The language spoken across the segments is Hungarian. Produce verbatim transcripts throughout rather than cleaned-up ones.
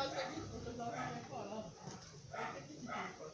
az meg itt mutatom, meg hallom. Egy kicsit nyugodt.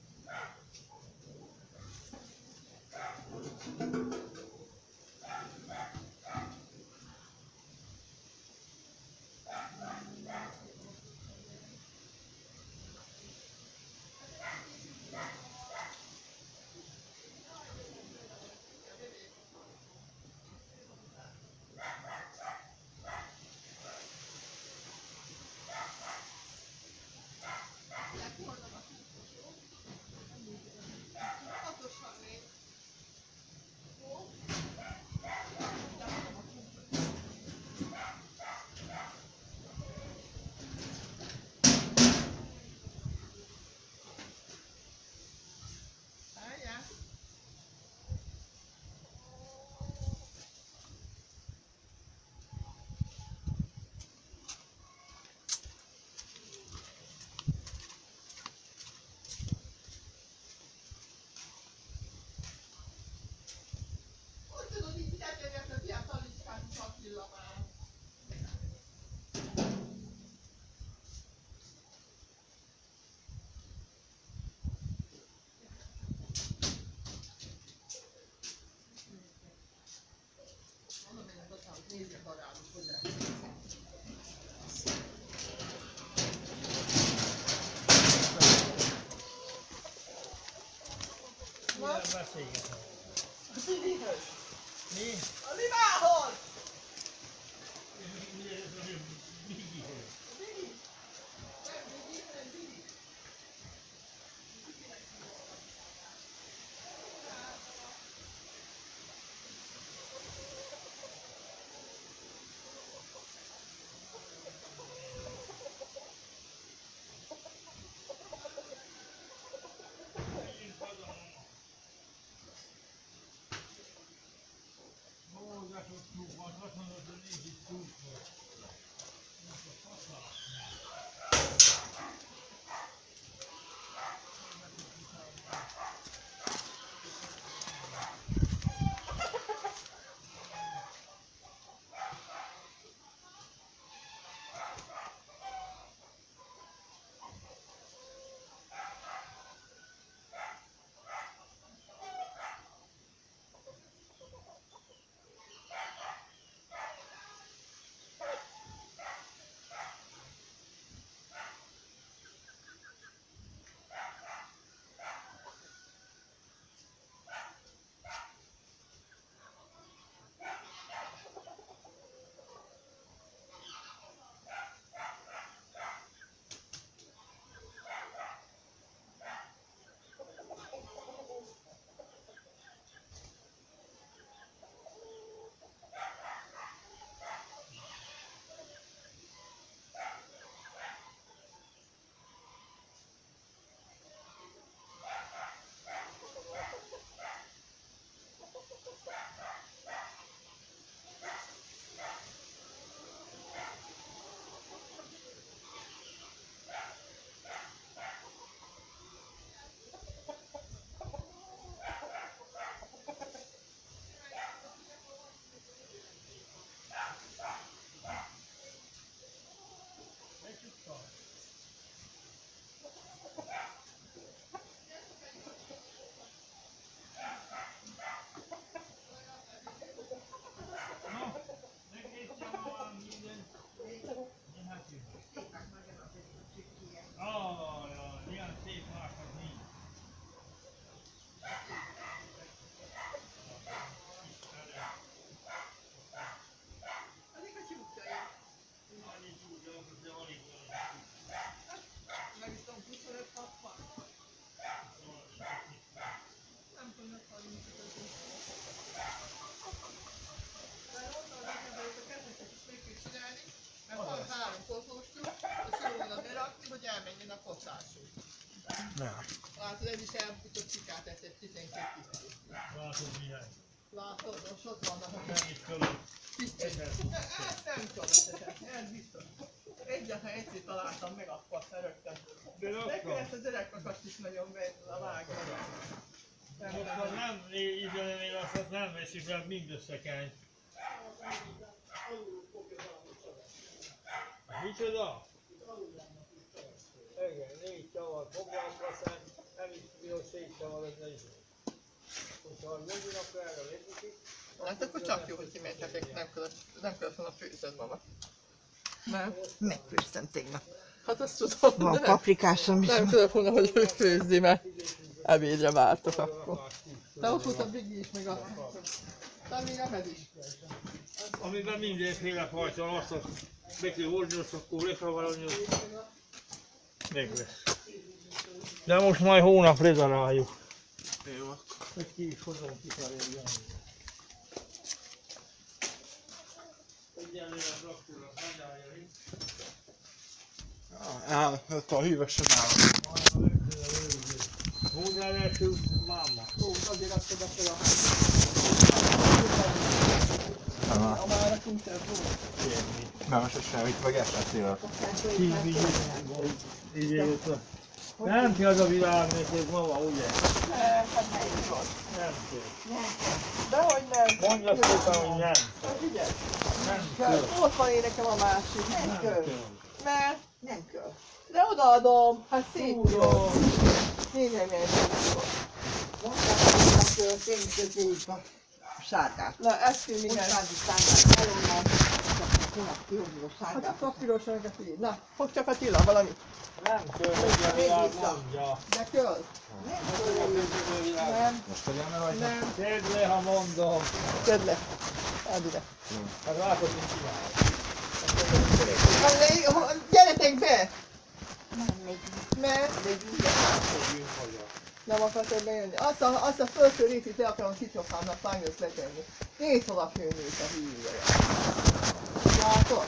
Nézzük a rámot, hogy lehet. Milyen beszélgetem? A Livához. Mi? A Livához! Bigihoz. Bigi? Nem Bigi, hanem Bigi. Ó, de sok tyúk van, azt mondod, hogy nincs itt tyúk van. Most a faszát. Hogy elmenjen a kocásig. Nem. Látod, ez is elfutott cikát, ez egy tizenkét tizenkét. Látod milyen? Látod, most ott vannak. Nem itt fölött. Ez nem tudom, ez biztos. Egyetlen egyszer találtam meg, akkor rögtön. Nekem ezt az öreg kakast is nagyon be a vágni. Akkor nem, időnél azt nem veszi fel mindössze kell. Micsoda? Igen, négy csavar foglalkozva, szem, nem is jó szétcsavarodni. Hogyha jövő napra erre létezik, Hát akkor csak jó, hogy kimentetek, nem kellett, nem kellett volna főzed, mama. Nem? Megfőztem tegnap. Hát azt tudom, Van de nem, paprikásom is. nem kellett volna, hogy ő főzzi, mert ebédre vártok akkor. De ott volt a Bigi is, meg a... De még nem ez is. amiben mindenféle fajta van, azt be kell oldni, azt akkor lesavarolni, meg lesz. De most majd hónap rezerváljuk. Jó. Hogy ki is hozom kifelé. Egyenlően a traktorra megállja. Áll, ott a hűvösen áll. Hónál első máma. Ó, azért azt oda fel a... Ah, A már nekünk sem volt. Semmi. nem, most semmit, meg esettél. Nem kell az a világ neked, mama, ugye? Nem, hát melyik van? Nem kell. Dehogy nem. Mondja szépen, hogy nem. Hát figyelj, Nem kell. kell. Ott van énekem a másik. Nem Nem kell. kell. Mert... Nem kell. De odaadom, hát szép jó. Tudom. Nézem, milyen szép jó. Mondták, hogy tényleg a sárgát. Na, ezt kell Most mindjárt. már is sárgát elonnan, csak hónap kijönni a Hát a sárgát. papírosan neked így. Na, fogd csak Attila valamit. Nem kell, hogy a világ mondja. De költ. Nem Hogy a kell. világ. Nem, Most tegyem el rajta? nem. Tedd le, ha mondom. Tedd le. Add ide. Hát látod, mit csinál. Hát, ne- Gyertek be! Nem megy. Mert De ugye. Fogjunk haza. nem akartad bejönni. Azt a, azt a felső részét le akarom Citrofámnak fányos letenni. Nézd, hol a főnőt a hűlője. Látod?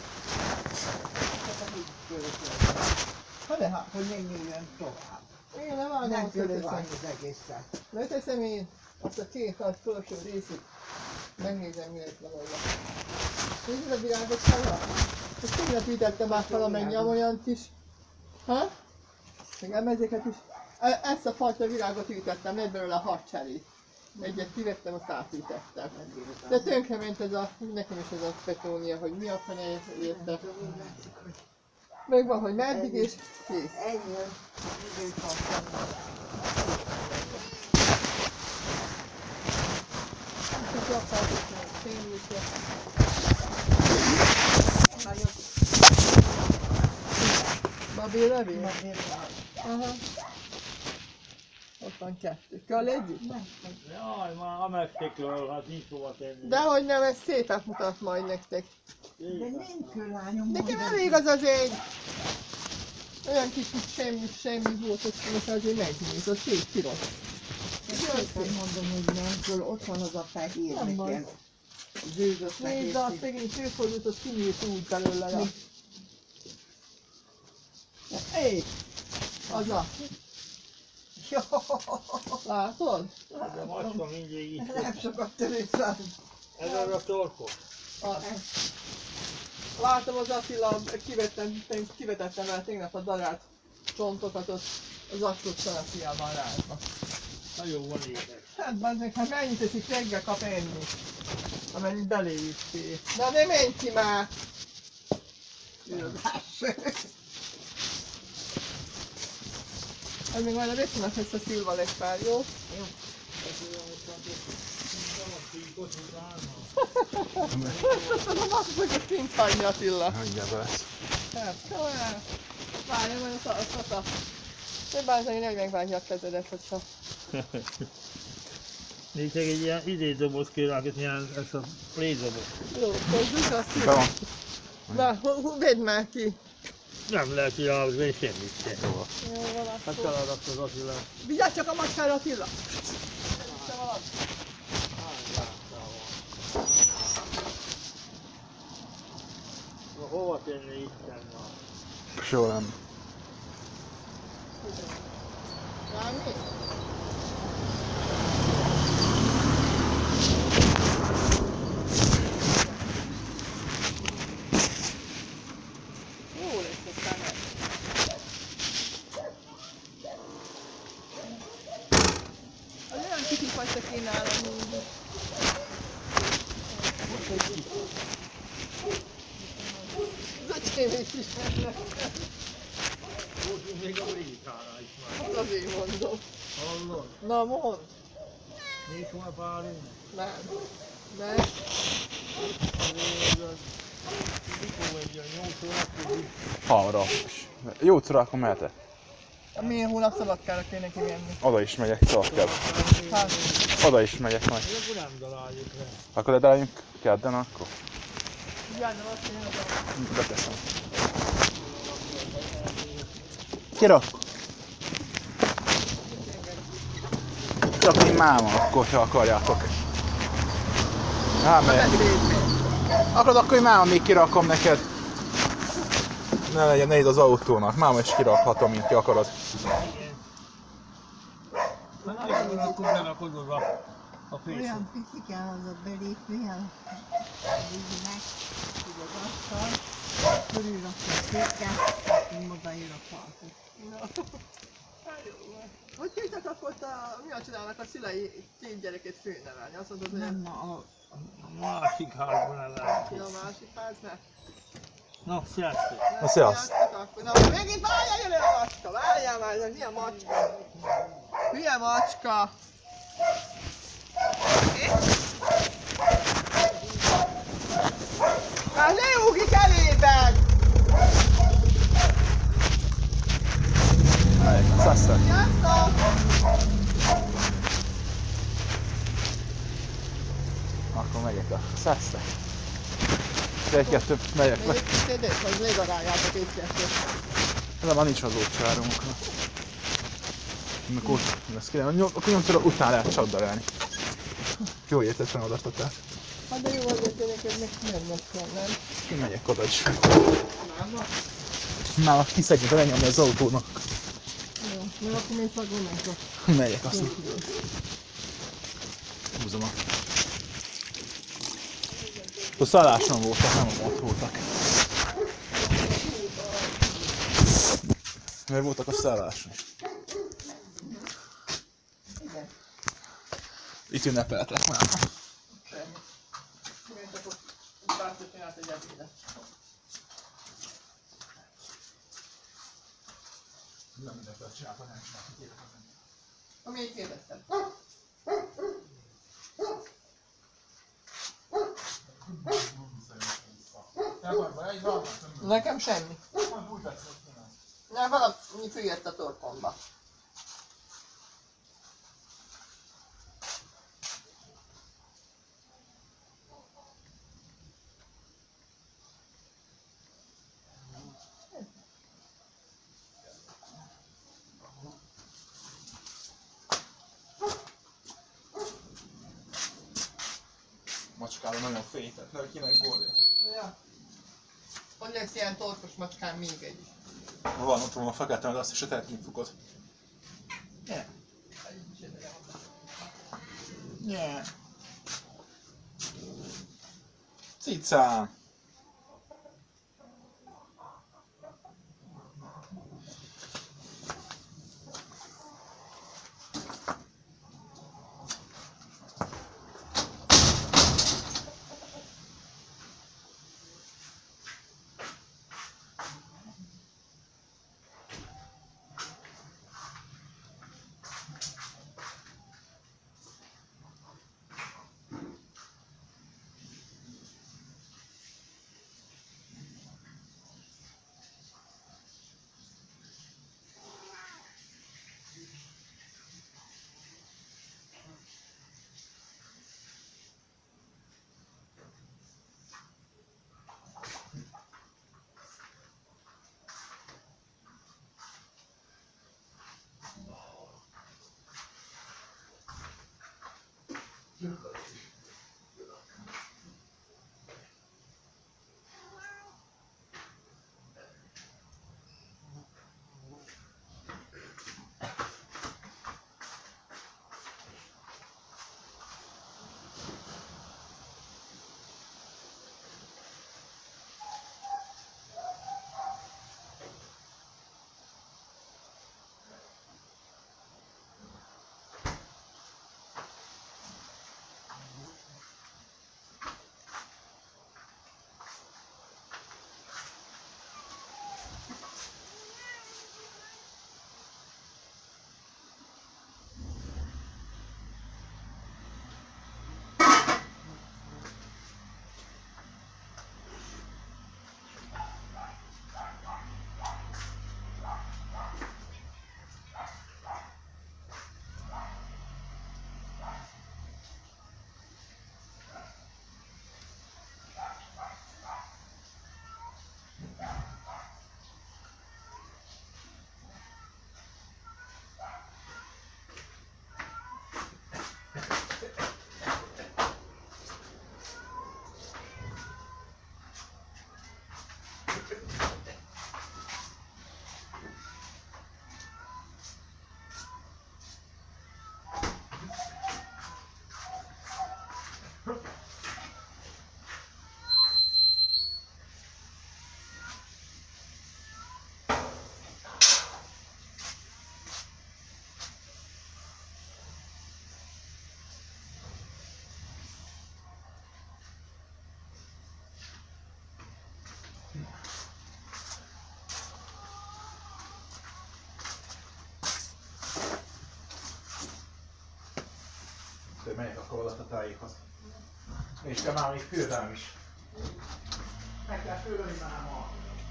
Ha de hát, Hogy menjünk tovább. én nem vágom, Nem azt kell leteszem. az egészet. Leteszem én azt a két nagy felső részét. Megnézem, miért van olyan. Nézd a virágot fel? Ezt tegnap ütettem már valamennyi amolyant is. Ha? Meg emezéket is. E- Ezt a fajta virágot ütettem, lett belőle a hadcserét. Egyet kivettem, azt átütettem. De tönkrement ez a, nekem is ez a petónia, hogy mi a fene érte. Meg van, hogy meddig és kész. Ennyi. Időt van fenn. Csak lapátok, fénylősre. Nagyon Babi levél? nagy. Aha. Ott van kettő. Kell együtt? Jaj, már a megtekről, hát nincs hova tenni. Dehogy nem, ez szépet mutat majd nektek. De nem kell lányom. Nekem mondani. elég az az egy. Olyan kicsit semmi, semmi volt, hogy most azért megnéz, az szép piros. Szépen mondom, hogy nem kell. Ott van az a fehér Nem baj. nekem. Zöldös Nézd, fehér. de azt megint főfordult, az kinyílt úgy belőle. Ja. Éj! Az a. Jó. Látod? De macska mindig itt. Nem sokat törőszem. Ez az a torkos. Az. Látom az Attila, kivettem, kivetettem el tegnap a darált csontokat, ott az aktot szalaszia van rázva. Nagyon van édes. Hát bazdmeg, hát mennyit eszik reggel kap enni, amennyit beléjüttél. Na ne menj ki már! Ez még majd a Bettinak lesz a szilva lesz pár, jó? Tudom, azt fogod kint hagyni Attila. Mindjárt lesz. Hát, talán. Várja, majd a szata. Ne bánsz, hogy megvágja a kezedet, hogyha... Még csak egy ilyen idédoboz kell rákötni, ezt a plédobot. Jó, kezdjük azt Be van. Na, hu- hu- vedd már ki. Nem lehet irányítani semmit sem. Jó. Jó, van Hát akkor. feladott az Attila. Vigyázz csak a macskára, Attila! Na hova tenni Isten már? Soha nem. Rámi? Jó lesz aztán ez. Az olyan kicsi fajta kéne állam mindig. Az öcsém is ismernek. Most még a brékánál is már. Hát azért mondom. Hallod? Na mondd. Nincs már párunk. Nem. Nem. Azért az... Mikor egy olyan nyolc órakor. Hamra. Jócra, akkor mehetek. Milyen hónap szabadkára kéne kimenni? Oda is megyek, szabadkább. Hát, Oda is megyek majd. Akkor nem találjuk le. Akkor ledaláljunk kedden akkor? igen, de azt én az Beteszem. Kirak? Kirakni máma akkor, ha akarjátok. Hát megyek. Akarod, akkor én máma még kirakom neked. Ne legyen nehéz az autónak. Máma is kirakhatom, mint ki akarod. Na, akkor akkor berakod oda a fészet. Olyan pici kell az a belépni, a víznek, így az asztal, körülrakja a széket, én odaír a faltot. Hogy hívtak akkor a, mi a csinálnak a szülei két gyereket főnevelni? Azt mondod, hogy Nem, a, a A másik házban el lehet. a másik háznál? Na, sziasztok! Na, sziasztok. Akkor, na, megint várjál, jön el a macska! Várjál már, ez milyen macska? Milyen macska? Hát ne ugrik elében! Megyek, sziasztok. Sziasztok! Akkor megyek a sziasztok. Egy-kettő, megyek le. Kérdés, hogy még arányátok egy-kettőt. De már nincs az ócsárunk. Amikor lesz kéne, akkor nyomtól után lehet csapdarálni. Jó értetlen adatot. Hát de jó, azért én neked meg nem most van, nem? Én megyek oda is. Máma? Már kiszedjük a lenyomni az autónak. Jó, jó, akkor még szagolnátok. Megyek azt. Húzom a... A szálláson voltak, nem ott voltak. Mert voltak a szálláson. Igen. Itt ünnepeltek már. Semmi. Igen, csak ott bárcsak csinált egy ebédet. Nem mindent csináltam, nem csináltam. Ami így kérdeztem. Nekem semmi. Nem, valami függett a torkomba. Macskára nagyon fétett, mert kinek gólja. Ja. Hogy lesz ilyen torkos macskán még egy is? Van ott van a fekete, de azt is a tehetni fogod. Ja. Yeah. Cicám! hogy megyek akkor oda a tájékhoz. És kell már még fürdem is. Meg kell fürdeni máma.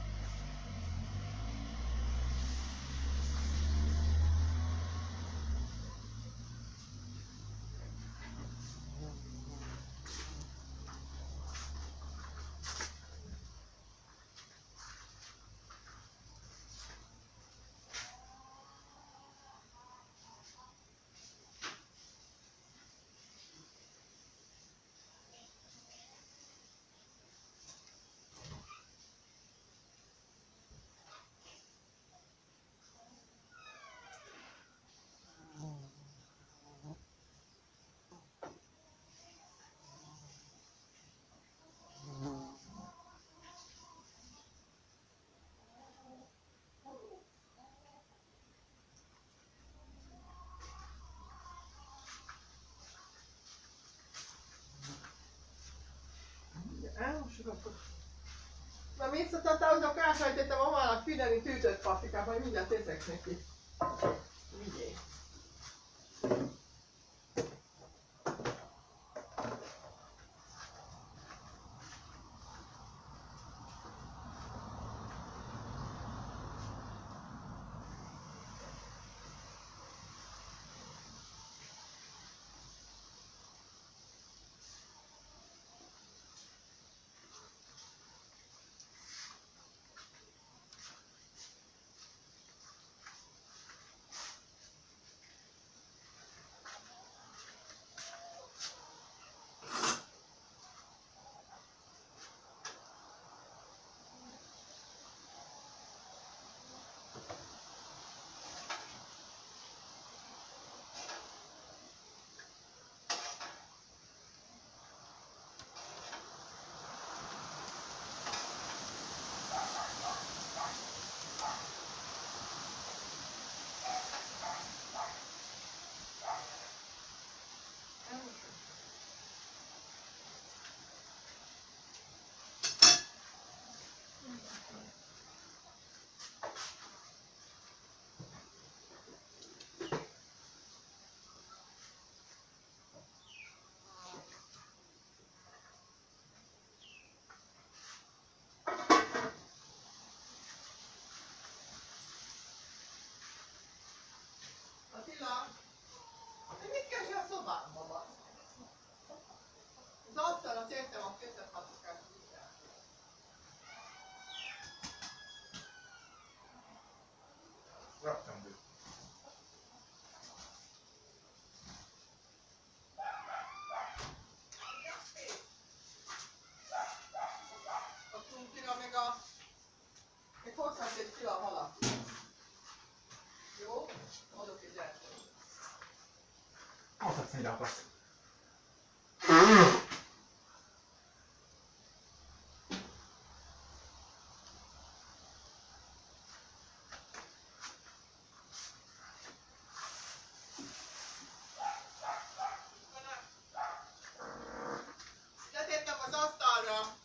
Elmossuk akkor. Na mész a tatához, elfelejtettem mamának fideni tűtött paprikát, majd mindjárt teszek neki. Vigyél. Attila, te mit keresel a szobámba, basz? Az asztalra tértem a kötött paprikát. Raktam be. A krumplira meg a... Még hozhatsz egy kila halat. Jó? Adok egy zsert. Adhatsz, mire akarsz. Letettem az asztalra.